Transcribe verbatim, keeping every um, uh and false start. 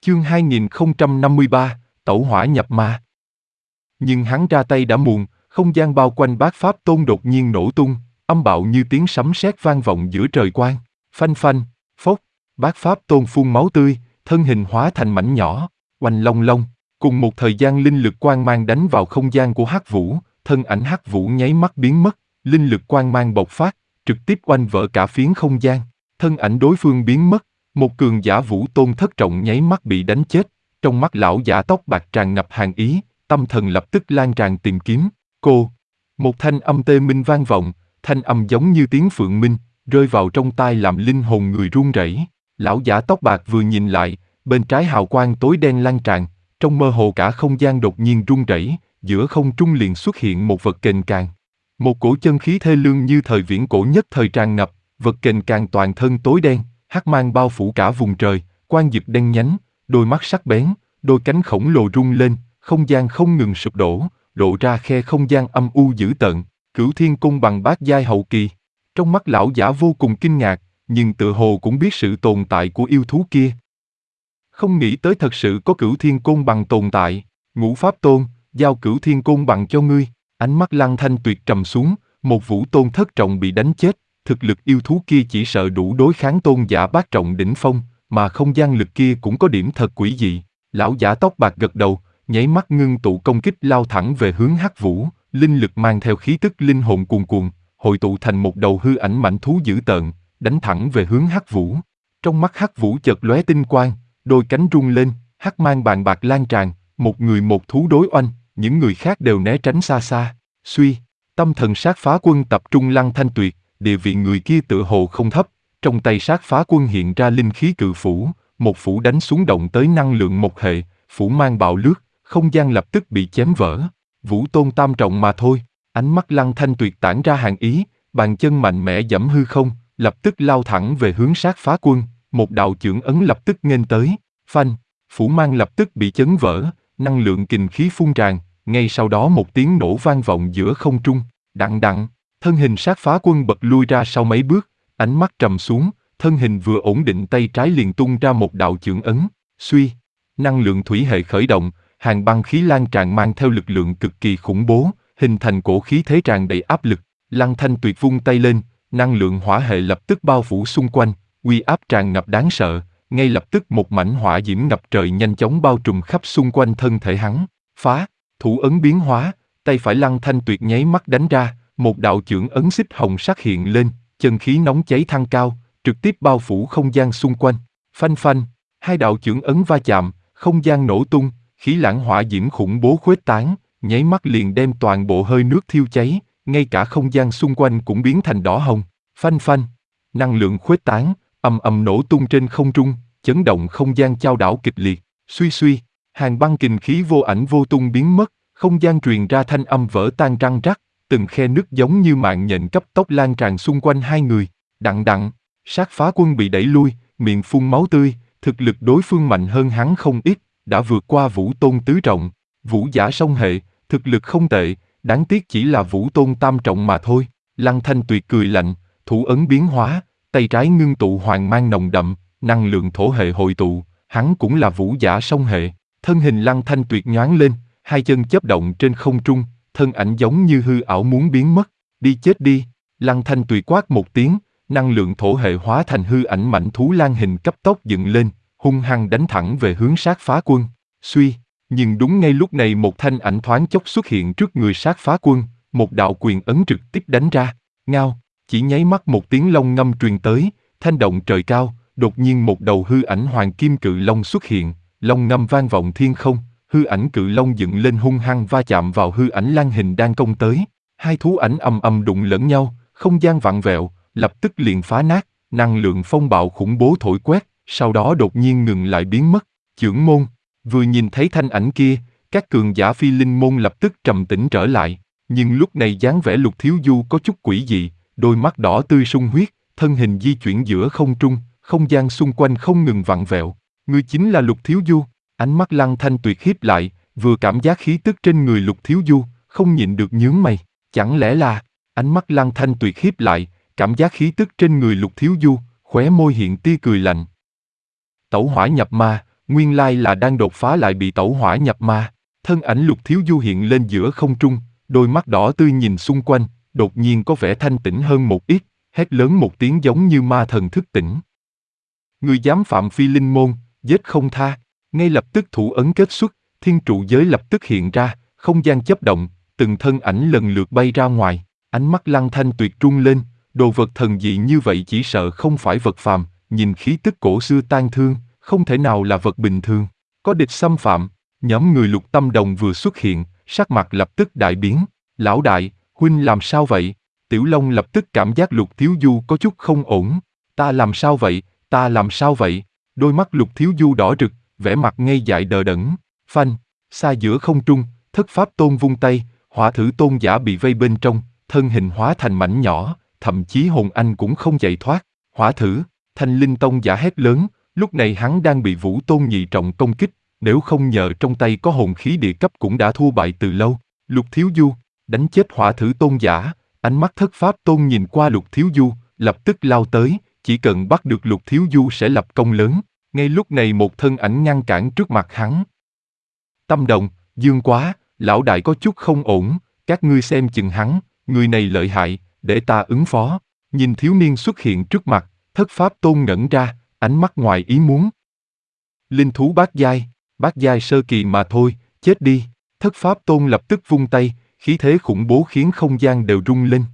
Chương hai nghìn không trăm năm mươi ba, Tẩu hỏa nhập ma. Nhưng hắn ra tay đã muộn, không gian bao quanh Bát Pháp Tôn đột nhiên nổ tung, âm bạo như tiếng sấm sét vang vọng giữa trời quang. Phanh phanh, phốc, Bát Pháp Tôn phun máu tươi, thân hình hóa thành mảnh nhỏ, oanh long long. Cùng một thời gian linh lực quang mang đánh vào không gian của Hắc Vũ, thân ảnh Hắc Vũ nháy mắt biến mất, linh lực quang mang bộc phát, trực tiếp oanh vỡ cả phiến không gian. Thân ảnh đối phương biến mất, một cường giả Vũ Tôn thất trọng nháy mắt bị đánh chết, trong mắt lão giả tóc bạc tràn ngập hàn ý, tâm thần lập tức lan tràn tìm kiếm. Cô, một thanh âm tê minh vang vọng, thanh âm giống như tiếng phượng minh, rơi vào trong tai làm linh hồn người run rẩy. Lão giả tóc bạc vừa nhìn lại, bên trái hào quang tối đen lan tràn, trong mơ hồ cả không gian đột nhiên rung rẩy, giữa không trung liền xuất hiện một vật kềnh càng. Một cổ chân khí thê lương như thời viễn cổ nhất thời tràn ngập, vật kềnh càng toàn thân tối đen, hắc mang bao phủ cả vùng trời, quang dực đen nhánh, đôi mắt sắc bén, đôi cánh khổng lồ rung lên, không gian không ngừng sụp đổ, lộ ra khe không gian âm u dữ tợn. Cửu Thiên Côn Bằng bát giai hậu kỳ. Trong mắt lão giả vô cùng kinh ngạc, nhưng tự hồ cũng biết sự tồn tại của yêu thú kia. Không nghĩ tới thật sự có Cửu Thiên Côn Bằng tồn tại. Ngũ Pháp Tôn, giao Cửu Thiên Côn Bằng cho ngươi. Ánh mắt Lăng Thanh Tuyệt trầm xuống, một Vũ Tôn thất trọng bị đánh chết, thực lực yêu thú kia chỉ sợ đủ đối kháng tôn giả bát trọng đỉnh phong, mà không gian lực kia cũng có điểm thật quỷ dị. Lão giả tóc bạc gật đầu, nháy mắt ngưng tụ công kích lao thẳng về hướng Hắc Vũ, linh lực mang theo khí tức linh hồn cuồn cuộn, hội tụ thành một đầu hư ảnh mãnh thú dữ tợn, đánh thẳng về hướng Hắc Vũ. Trong mắt Hắc Vũ chợt lóe tinh quang, đôi cánh rung lên, hắc mang bàn bạc lan tràn, một người một thú đối oanh, những người khác đều né tránh xa xa. Suy, tâm thần sát phá quân tập trung Lăng Thanh Tuyệt, địa vị người kia tựa hồ không thấp, trong tay sát phá quân hiện ra linh khí cự phủ, một phủ đánh xuống động tới năng lượng một hệ, phủ mang bạo lướt, không gian lập tức bị chém vỡ. Vũ Tôn tam trọng mà thôi. Ánh mắt Lăng Thanh Tuyệt tản ra hàn ý, bàn chân mạnh mẽ giẫm hư không, lập tức lao thẳng về hướng sát phá quân, một đạo chưởng ấn lập tức nghênh tới, phanh, phủ mang lập tức bị chấn vỡ, năng lượng kình khí phun tràn, ngay sau đó một tiếng nổ vang vọng giữa không trung, đặng đặng, thân hình sát phá quân bật lui ra sau mấy bước, ánh mắt trầm xuống, thân hình vừa ổn định tay trái liền tung ra một đạo chưởng ấn, suy, năng lượng thủy hệ khởi động, hàng băng khí lan tràn mang theo lực lượng cực kỳ khủng bố, hình thành cổ khí thế tràn đầy áp lực. Lăng Thanh Tuyệt vung tay lên, năng lượng hỏa hệ lập tức bao phủ xung quanh, uy áp tràn ngập đáng sợ, ngay lập tức một mảnh hỏa diễm ngập trời nhanh chóng bao trùm khắp xung quanh thân thể hắn. Phá, thủ ấn biến hóa, tay phải Lăng Thanh Tuyệt nháy mắt đánh ra, một đạo chưởng ấn xích hồng sắc hiện lên, chân khí nóng cháy thăng cao, trực tiếp bao phủ không gian xung quanh. Phanh phanh, hai đạo chưởng ấn va chạm, không gian nổ tung, khí lãng hỏa diễm khủng bố khuếch tán, nháy mắt liền đem toàn bộ hơi nước thiêu cháy, ngay cả không gian xung quanh cũng biến thành đỏ hồng. Phanh phanh, năng lượng khuếch tán, ầm ầm nổ tung trên không trung, chấn động không gian chao đảo kịch liệt. Suy suy, hàng băng kình khí vô ảnh vô tung biến mất, không gian truyền ra thanh âm vỡ tan răng rắc, từng khe nứt giống như mạng nhện cấp tốc lan tràn xung quanh hai người. Đặng đặng, sát phá quân bị đẩy lui, miệng phun máu tươi, thực lực đối phương mạnh hơn hắn không ít, đã vượt qua Vũ Tôn tứ trọng, Vũ giả song hệ, thực lực không tệ, đáng tiếc chỉ là Vũ Tôn tam trọng mà thôi. Lăng Thanh Tuyệt cười lạnh, thủ ấn biến hóa, tay trái ngưng tụ hoàng mang nồng đậm, năng lượng thổ hệ hội tụ, hắn cũng là Vũ giả song hệ, thân hình Lăng Thanh Tuyệt nhoáng lên, hai chân chớp động trên không trung, thân ảnh giống như hư ảo muốn biến mất. Đi chết đi! Lăng Thanh Tuyệt quát một tiếng, năng lượng thổ hệ hóa thành hư ảnh mãnh thú lan hình cấp tốc dựng lên, hung hăng đánh thẳng về hướng sát phá quân. Suy, nhưng đúng ngay lúc này một thanh ảnh thoáng chốc xuất hiện trước người sát phá quân, một đạo quyền ấn trực tiếp đánh ra. Ngao, chỉ nháy mắt một tiếng long ngâm truyền tới, thanh động trời cao, đột nhiên một đầu hư ảnh hoàng kim cự long xuất hiện, long ngâm vang vọng thiên không, hư ảnh cự long dựng lên hung hăng va chạm vào hư ảnh lan hình đang công tới. Hai thú ảnh ầm ầm đụng lẫn nhau, không gian vặn vẹo, lập tức liền phá nát, năng lượng phong bạo khủng bố thổi quét, sau đó đột nhiên ngừng lại biến mất. Chưởng môn, vừa nhìn thấy thanh ảnh kia, các cường giả phi linh môn lập tức trầm tĩnh trở lại, nhưng lúc này dáng vẻ Lục Thiếu Du có chút quỷ dị, đôi mắt đỏ tươi sung huyết, thân hình di chuyển giữa không trung, không gian xung quanh không ngừng vặn vẹo. Ngươi chính là Lục Thiếu Du? Ánh mắt Lăng Thanh Tuyệt híp lại, vừa cảm giác khí tức trên người Lục Thiếu Du, không nhịn được nhướng mày, chẳng lẽ là... Ánh mắt Lăng Thanh Tuyệt híp lại, cảm giác khí tức trên người Lục Thiếu Du, khóe môi hiện tia cười lạnh. Tẩu hỏa nhập ma, nguyên lai là đang đột phá lại bị tẩu hỏa nhập ma. Thân ảnh Lục Thiếu Du hiện lên giữa không trung, đôi mắt đỏ tươi nhìn xung quanh, đột nhiên có vẻ thanh tĩnh hơn một ít, hét lớn một tiếng giống như ma thần thức tỉnh. Người dám phạm phi linh môn, giết không tha. Ngay lập tức thủ ấn kết xuất, thiên trụ giới lập tức hiện ra, không gian chớp động, từng thân ảnh lần lượt bay ra ngoài, ánh mắt Lăng Thanh Tuyệt trung lên, đồ vật thần dị như vậy chỉ sợ không phải vật phàm, nhìn khí tức cổ xưa tan thương, không thể nào là vật bình thường. Có địch xâm phạm, nhóm người Lục Tâm Đồng vừa xuất hiện, sắc mặt lập tức đại biến. Lão đại, huynh làm sao vậy? Tiểu Long lập tức cảm giác Lục Thiếu Du có chút không ổn. Ta làm sao vậy? Ta làm sao vậy? Đôi mắt Lục Thiếu Du đỏ rực, vẻ mặt ngây dại đờ đẫn. Phanh, xa giữa không trung, Thất Pháp Tôn vung tay, Hỏa Thử Tôn giả bị vây bên trong, thân hình hóa thành mảnh nhỏ, thậm chí hồn anh cũng không chạy thoát. Hỏa Thử, Thanh Linh Tông giả hét lớn, lúc này hắn đang bị Vũ Tôn nhị trọng công kích, nếu không nhờ trong tay có hồn khí địa cấp cũng đã thua bại từ lâu. Lục Thiếu Du, đánh chết Hỏa Thử Tôn giả, ánh mắt Thất Pháp Tôn nhìn qua Lục Thiếu Du, lập tức lao tới, chỉ cần bắt được Lục Thiếu Du sẽ lập công lớn. Ngay lúc này một thân ảnh ngăn cản trước mặt hắn. Tâm Đồng, Dương Quá, lão đại có chút không ổn, các ngươi xem chừng hắn, người này lợi hại, để ta ứng phó. Nhìn thiếu niên xuất hiện trước mặt, Thất Pháp Tôn ngẩn ra, ánh mắt ngoài ý muốn. Linh thú bát giai, bát giai sơ kỳ mà thôi, chết đi. Thất Pháp Tôn lập tức vung tay, khí thế khủng bố khiến không gian đều rung lên.